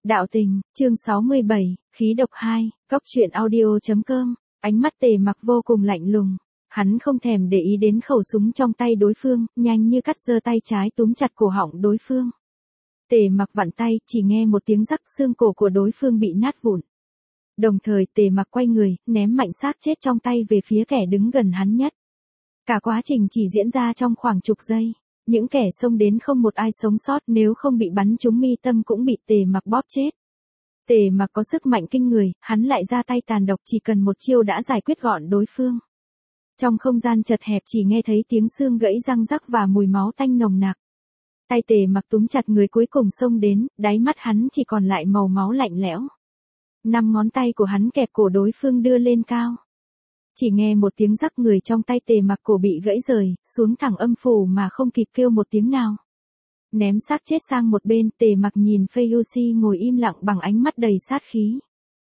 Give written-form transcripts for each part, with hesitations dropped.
Đạo tình, chương 67, khí độc 2, góc truyện audio.com, ánh mắt Tề Mặc vô cùng lạnh lùng. Hắn không thèm để ý đến khẩu súng trong tay đối phương, nhanh như cắt giơ tay trái túm chặt cổ họng đối phương. Tề Mặc vặn tay, chỉ nghe một tiếng rắc, xương cổ của đối phương bị nát vụn. Đồng thời Tề Mặc quay người, ném mạnh xác chết trong tay về phía kẻ đứng gần hắn nhất. Cả quá trình chỉ diễn ra trong khoảng chục giây. Những kẻ xông đến không một ai sống sót, nếu không bị bắn trúng mi tâm cũng bị Tề Mặc bóp chết. Tề Mặc có sức mạnh kinh người, hắn lại ra tay tàn độc, chỉ cần một chiêu đã giải quyết gọn đối phương. Trong không gian chật hẹp chỉ nghe thấy tiếng xương gãy răng rắc và mùi máu tanh nồng nặc. Tay Tề Mặc túm chặt người cuối cùng xông đến, đáy mắt hắn chỉ còn lại màu máu lạnh lẽo. 5 ngón tay của hắn kẹp cổ đối phương đưa lên cao. Chỉ nghe một tiếng rắc, người trong tay Tề Mặc cổ bị gãy rời, xuống thẳng âm phủ mà không kịp kêu một tiếng nào. Ném xác chết sang một bên, Tề Mặc nhìn Feyusi ngồi im lặng bằng ánh mắt đầy sát khí.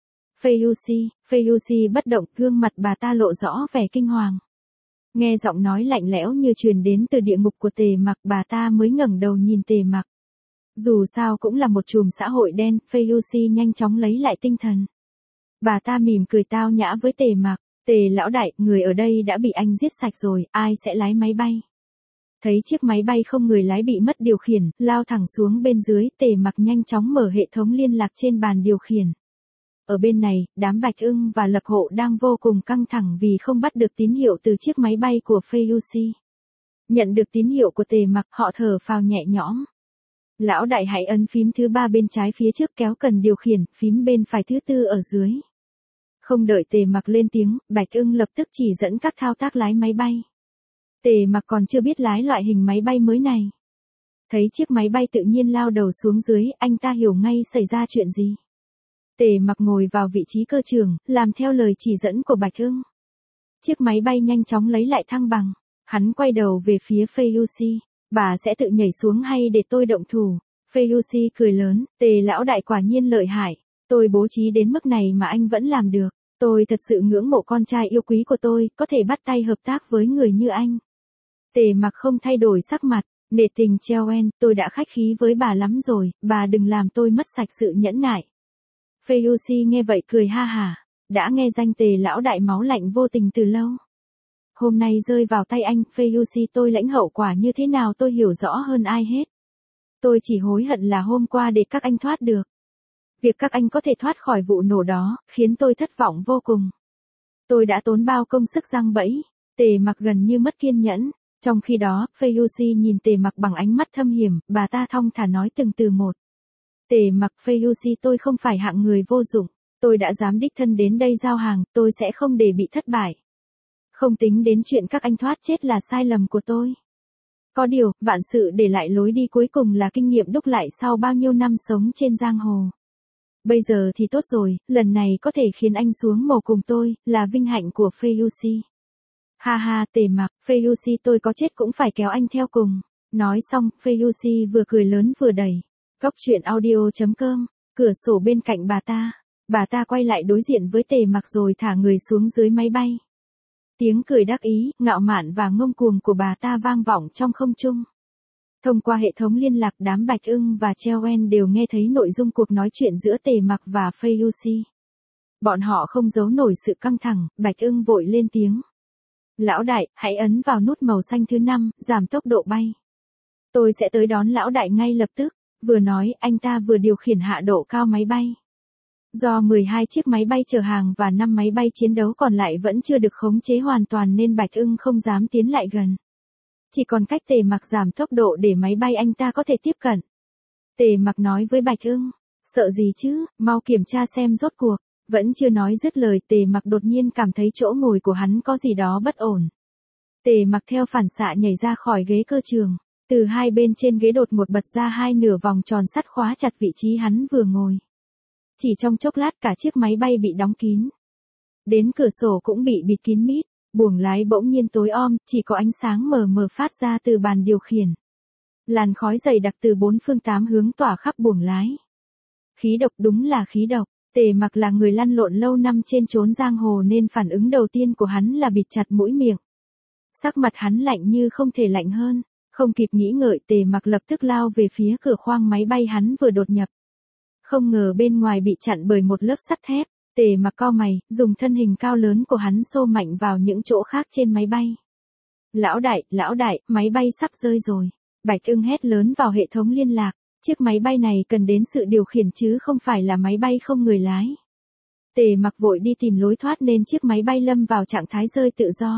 Feyusi bất động, gương mặt bà ta lộ rõ vẻ kinh hoàng. Nghe giọng nói lạnh lẽo như truyền đến từ địa ngục của Tề Mặc, bà ta mới ngẩng đầu nhìn Tề Mặc. Dù sao cũng là một chùm xã hội đen, Feyusi nhanh chóng lấy lại tinh thần. Bà ta mỉm cười tao nhã với Tề Mặc. Tề lão đại, người ở đây đã bị anh giết sạch rồi, ai sẽ lái máy bay? Thấy chiếc máy bay không người lái bị mất điều khiển, lao thẳng xuống bên dưới, Tề Mặc nhanh chóng mở hệ thống liên lạc trên bàn điều khiển. Ở bên này, đám Bạch Ưng và Lập Hộ đang vô cùng căng thẳng vì không bắt được tín hiệu từ chiếc máy bay của Feyusi. Nhận được tín hiệu của Tề Mặc, họ thở phào nhẹ nhõm. Lão đại hãy ấn phím thứ 3 bên trái phía trước kéo cần điều khiển, phím bên phải thứ 4 ở dưới. Không đợi Tề Mặc lên tiếng, Bạch Ưng lập tức chỉ dẫn các thao tác lái máy bay. Tề Mặc còn chưa biết lái loại hình máy bay mới này. Thấy chiếc máy bay tự nhiên lao đầu xuống dưới, anh ta hiểu ngay xảy ra chuyện gì. Tề Mặc ngồi vào vị trí cơ trưởng, làm theo lời chỉ dẫn của Bạch Ưng. Chiếc máy bay nhanh chóng lấy lại thăng bằng. Hắn quay đầu về phía Feyusi. Bà sẽ tự nhảy xuống hay để tôi động thủ? Feyusi cười lớn, Tề lão đại quả nhiên lợi hại. Tôi bố trí đến mức này mà anh vẫn làm được. Tôi thật sự ngưỡng mộ con trai yêu quý của tôi, có thể bắt tay hợp tác với người như anh. Tề Mặc không thay đổi sắc mặt, nể tình Chelen, tôi đã khách khí với bà lắm rồi, bà đừng làm tôi mất sạch sự nhẫn nại. Feyusi nghe vậy cười ha hả, đã nghe danh Tề lão đại máu lạnh vô tình từ lâu. Hôm nay rơi vào tay anh, Feyusi, tôi lãnh hậu quả như thế nào tôi hiểu rõ hơn ai hết. Tôi chỉ hối hận là hôm qua để các anh thoát được. Việc các anh có thể thoát khỏi vụ nổ đó, khiến tôi thất vọng vô cùng. Tôi đã tốn bao công sức giăng bẫy. Tề Mặc gần như mất kiên nhẫn. Trong khi đó, Feyusi nhìn Tề Mặc bằng ánh mắt thâm hiểm, bà ta thong thả nói từng từ một. Tề Mặc, Feyusi, tôi không phải hạng người vô dụng. Tôi đã dám đích thân đến đây giao hàng, tôi sẽ không để bị thất bại. Không tính đến chuyện các anh thoát chết là sai lầm của tôi. Có điều, vạn sự để lại lối đi cuối cùng là kinh nghiệm đúc lại sau bao nhiêu năm sống trên giang hồ. Bây giờ thì tốt rồi, lần này có thể khiến anh xuống mồ cùng tôi, là vinh hạnh của Feyusi. Ha ha, Tề Mặc, Feyusi, tôi có chết cũng phải kéo anh theo cùng. Nói xong, Feyusi vừa cười lớn vừa đẩy. Góc truyện audio.com, cửa sổ bên cạnh bà ta quay lại đối diện với Tề Mặc rồi thả người xuống dưới máy bay. Tiếng cười đắc ý, ngạo mạn và ngông cuồng của bà ta vang vọng trong không trung. Thông qua hệ thống liên lạc, đám Bạch Ưng và Chelen đều nghe thấy nội dung cuộc nói chuyện giữa Tề Mặc và Feyusi. Bọn họ không giấu nổi sự căng thẳng, Bạch Ưng vội lên tiếng. Lão đại, hãy ấn vào nút màu xanh thứ 5, giảm tốc độ bay. Tôi sẽ tới đón lão đại ngay lập tức. Vừa nói, anh ta vừa điều khiển hạ độ cao máy bay. Do 12 chiếc máy bay chở hàng và 5 máy bay chiến đấu còn lại vẫn chưa được khống chế hoàn toàn nên Bạch Ưng không dám tiến lại gần. Chỉ còn cách Tề Mặc giảm tốc độ để máy bay anh ta có thể tiếp cận. Tề Mặc nói với Bạch Ưng, sợ gì chứ, mau kiểm tra xem rốt cuộc. Vẫn chưa nói dứt lời, Tề Mặc đột nhiên cảm thấy chỗ ngồi của hắn có gì đó bất ổn. Tề Mặc theo phản xạ nhảy ra khỏi ghế cơ trường. Từ hai bên trên ghế đột ngột bật ra hai nửa vòng tròn sắt khóa chặt vị trí hắn vừa ngồi. Chỉ trong chốc lát cả chiếc máy bay bị đóng kín. Đến cửa sổ cũng bị bịt kín mít. Buồng lái bỗng nhiên tối om, chỉ có ánh sáng mờ mờ phát ra từ bàn điều khiển. Làn khói dày đặc từ 4 phương 8 hướng tỏa khắp buồng lái. Khí độc, đúng là khí độc. Tề Mặc là người lăn lộn lâu năm trên chốn giang hồ nên phản ứng đầu tiên của hắn là bịt chặt mũi miệng. Sắc mặt hắn lạnh như không thể lạnh hơn. Không kịp nghĩ ngợi, Tề Mặc lập tức lao về phía cửa khoang máy bay hắn vừa đột nhập. Không ngờ bên ngoài bị chặn bởi một lớp sắt thép. Tề Mặc cau mày, dùng thân hình cao lớn của hắn xô mạnh vào những chỗ khác trên máy bay. Lão đại, máy bay sắp rơi rồi. Bạch Ưng hét lớn vào hệ thống liên lạc. Chiếc máy bay này cần đến sự điều khiển chứ không phải là máy bay không người lái. Tề Mặc vội đi tìm lối thoát nên chiếc máy bay lâm vào trạng thái rơi tự do.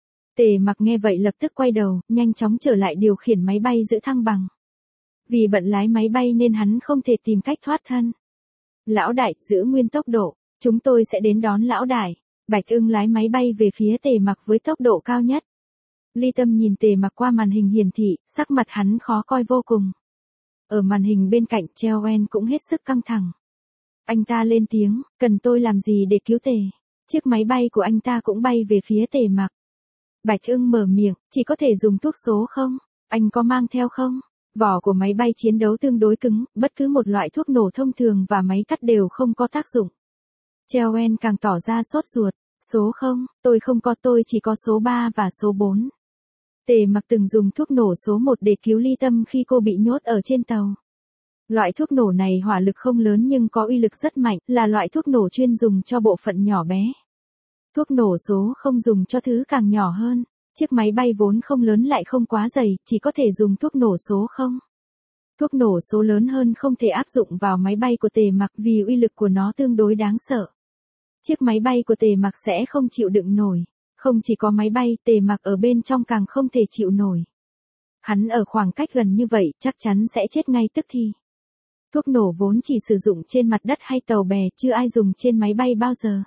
Tề Mặc nghe vậy lập tức quay đầu, nhanh chóng trở lại điều khiển máy bay giữ thăng bằng. Vì bận lái máy bay nên hắn không thể tìm cách thoát thân. Lão đại, giữ nguyên tốc độ, chúng tôi sẽ đến đón lão đại. Bạch Ưng lái máy bay về phía Tề Mặc với tốc độ cao nhất. Ly Tâm nhìn Tề Mặc qua màn hình hiển thị, sắc mặt hắn khó coi vô cùng. Ở màn hình bên cạnh, Treo En cũng hết sức căng thẳng. Anh ta lên tiếng, cần tôi làm gì để cứu Tề? Chiếc máy bay của anh ta cũng bay về phía Tề Mặc. Bạch Ưng mở miệng, chỉ có thể dùng thuốc số không? Anh có mang theo không? Vỏ của máy bay chiến đấu tương đối cứng, bất cứ một loại thuốc nổ thông thường và máy cắt đều không có tác dụng. Treo En càng tỏ ra sốt ruột. Số không, tôi không có, tôi chỉ có số 3 và số 4. Tề Mặc từng dùng thuốc nổ số 1 để cứu Ly Tâm khi cô bị nhốt ở trên tàu. Loại thuốc nổ này hỏa lực không lớn nhưng có uy lực rất mạnh, là loại thuốc nổ chuyên dùng cho bộ phận nhỏ bé. Thuốc nổ số không dùng cho thứ càng nhỏ hơn. Chiếc máy bay vốn không lớn lại không quá dày, chỉ có thể dùng thuốc nổ số không. Thuốc nổ số lớn hơn không thể áp dụng vào máy bay của Tề Mặc vì uy lực của nó tương đối đáng sợ. Chiếc máy bay của Tề Mặc sẽ không chịu đựng nổi. Không chỉ có máy bay, Tề Mặc ở bên trong càng không thể chịu nổi. Hắn ở khoảng cách gần như vậy chắc chắn sẽ chết ngay tức thì. Thuốc nổ vốn chỉ sử dụng trên mặt đất hay tàu bè, chưa ai dùng trên máy bay bao giờ.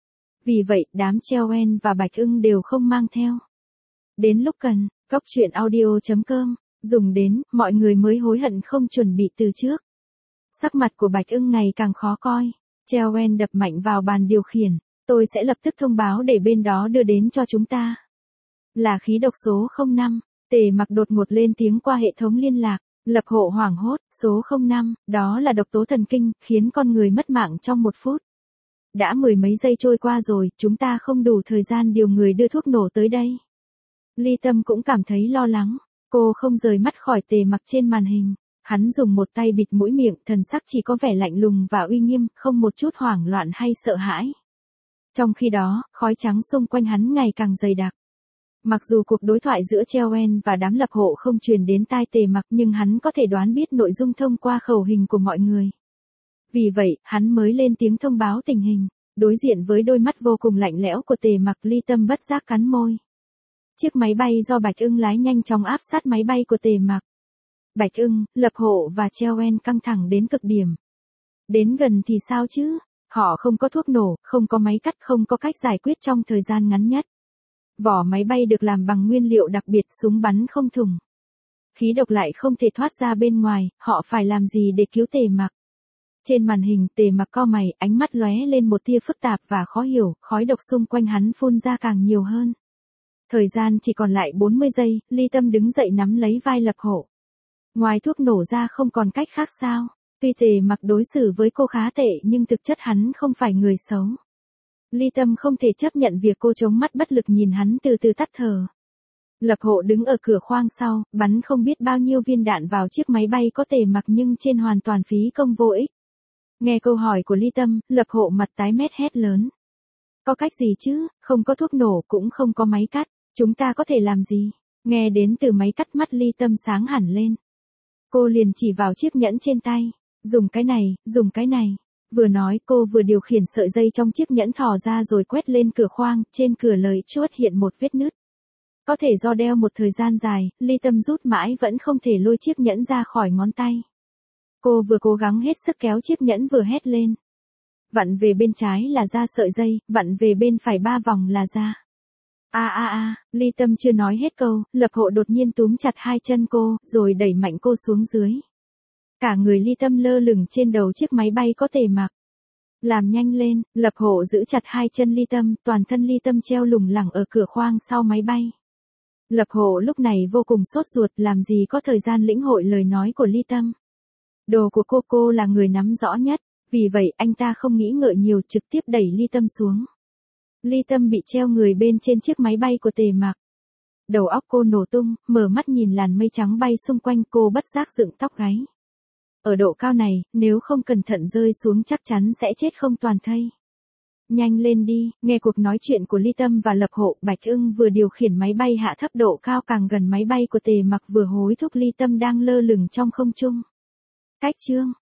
Vì vậy, đám Treo En và Bạch Ưng đều không mang theo. Đến lúc cần, coctruyện.audio.com, dùng đến, mọi người mới hối hận không chuẩn bị từ trước. Sắc mặt của Bạch Ưng ngày càng khó coi. Treo En đập mạnh vào bàn điều khiển. Tôi sẽ lập tức thông báo để bên đó đưa đến cho chúng ta. Là khí độc số 05. Tề Mặc đột ngột lên tiếng qua hệ thống liên lạc. Lập hộ hoảng hốt, số 05, đó là độc tố thần kinh, khiến con người mất mạng trong 1 phút. Đã 10 mấy giây trôi qua rồi, chúng ta không đủ thời gian điều người đưa thuốc nổ tới đây. Ly Tâm cũng cảm thấy lo lắng. Cô không rời mắt khỏi Tề Mặc trên màn hình. Hắn dùng một tay bịt mũi miệng, thần sắc chỉ có vẻ lạnh lùng và uy nghiêm, không một chút hoảng loạn hay sợ hãi. Trong khi đó, khói trắng xung quanh hắn ngày càng dày đặc. Mặc dù cuộc đối thoại giữa Treo En và đám lập hộ không truyền đến tai Tề Mặc nhưng hắn có thể đoán biết nội dung thông qua khẩu hình của mọi người. Vì vậy, hắn mới lên tiếng thông báo tình hình. Đối diện với đôi mắt vô cùng lạnh lẽo của Tề Mặc, Ly Tâm bất giác cắn môi. Chiếc máy bay do Bạch Ưng lái nhanh chóng áp sát máy bay của Tề Mặc. Bạch Ưng, lập hộ và Treo En căng thẳng đến cực điểm. Đến gần thì sao chứ? Họ không có thuốc nổ, không có máy cắt, không có cách giải quyết trong thời gian ngắn nhất. Vỏ máy bay được làm bằng nguyên liệu đặc biệt, súng bắn không thủng. Khí độc lại không thể thoát ra bên ngoài, họ phải làm gì để cứu Tề Mặc? Trên màn hình, Tề Mặc cau mày, ánh mắt lóe lên một tia phức tạp và khó hiểu, khói độc xung quanh hắn phun ra càng nhiều hơn. Thời gian chỉ còn lại 40 giây, Ly Tâm đứng dậy nắm lấy vai lập hộ. Ngoài thuốc nổ ra không còn cách khác sao? Tuy Tề Mặc đối xử với cô khá tệ nhưng thực chất hắn không phải người xấu. Ly Tâm không thể chấp nhận việc cô chống mắt bất lực nhìn hắn từ từ tắt thở. Lập hộ đứng ở cửa khoang sau, bắn không biết bao nhiêu viên đạn vào chiếc máy bay có Tề Mặc nhưng trên hoàn toàn phí công vô ích. Nghe câu hỏi của Ly Tâm, lập hộ mặt tái mét hét lớn. Có cách gì chứ, không có thuốc nổ cũng không có máy cắt, chúng ta có thể làm gì? Nghe đến từ máy cắt mắt Ly Tâm sáng hẳn lên. Cô liền chỉ vào chiếc nhẫn trên tay. Dùng cái này. Vừa nói cô vừa điều khiển sợi dây trong chiếc nhẫn thò ra rồi quét lên cửa khoang, trên cửa lợi chốt hiện một vết nứt. Có thể do đeo một thời gian dài, Ly Tâm rút mãi vẫn không thể lôi chiếc nhẫn ra khỏi ngón tay. Cô vừa cố gắng hết sức kéo chiếc nhẫn vừa hét lên. Vặn về bên trái là ra sợi dây, vặn về bên phải 3 vòng là ra. Ly Tâm chưa nói hết câu, lập hộ đột nhiên túm chặt 2 chân cô, rồi đẩy mạnh cô xuống dưới. Cả người Ly Tâm lơ lửng trên đầu chiếc máy bay có Tề Mặc. Làm nhanh lên, lập hộ giữ chặt 2 chân Ly Tâm, toàn thân Ly Tâm treo lủng lẳng ở cửa khoang sau máy bay. Lập hộ lúc này vô cùng sốt ruột, làm gì có thời gian lĩnh hội lời nói của Ly Tâm. Đồ của cô là người nắm rõ nhất, vì vậy anh ta không nghĩ ngợi nhiều trực tiếp đẩy Ly Tâm xuống. Ly Tâm bị treo người bên trên chiếc máy bay của Tề Mặc. Đầu óc cô nổ tung, mở mắt nhìn làn mây trắng bay xung quanh, cô bất giác dựng tóc gáy. Ở độ cao này, nếu không cẩn thận rơi xuống chắc chắn sẽ chết không toàn thây. Nhanh lên đi, nghe cuộc nói chuyện của Ly Tâm và Lập Hộ, Bạch Ưng vừa điều khiển máy bay hạ thấp độ cao càng gần máy bay của Tề Mặc vừa hối thúc Ly Tâm đang lơ lửng trong không trung. Cách chương